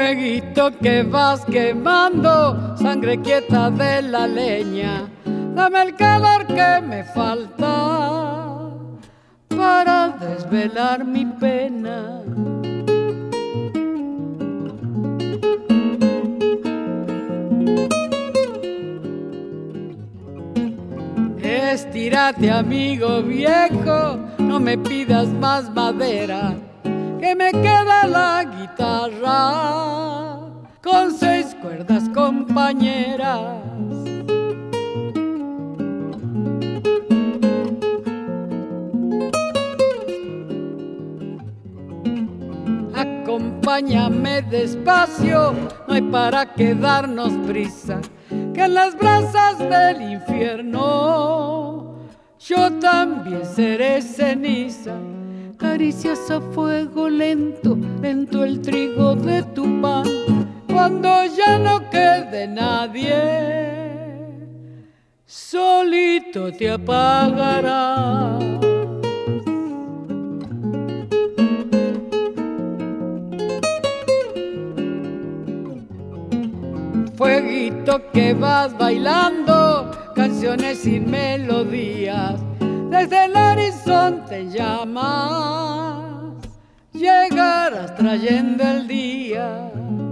Fueguito que vas quemando, sangre quieta de la leña, dame el calor que me falta para desvelar mi pena. Estírate, amigo viejo, no me pidas más madera, que me queda la guitarra con 6 cuerdas compañeras. Acompáñame despacio, no hay para qué darnos prisa, que en las brasas del infierno yo también seré ceniza. Caricias a fuego lento, lento el trigo de tu pan, cuando ya no quede nadie, solito te apagarás. Fueguito que vas bailando, canciones sin melodías, desde el horizonte llamas, llegarás trayendo el día.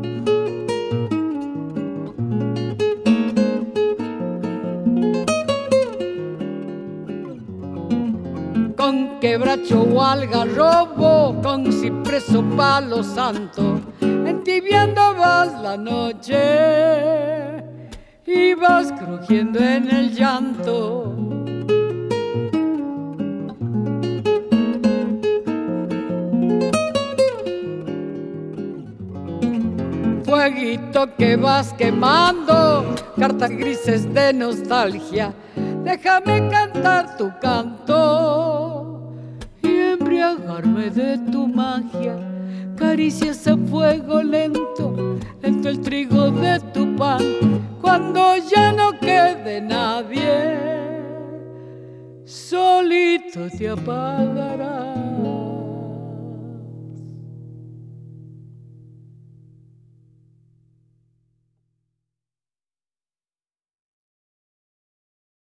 Con quebracho o algarrobo, con cipreso palo santo, entibiando vas la noche y vas crujiendo en el llanto. Fueguito que vas quemando, cartas grises de nostalgia, déjame cantar tu canto y embriagarme de tu magia. Caricias a fuego lento, lento el trigo de tu pan, cuando ya no quede nadie, solito te apagarás.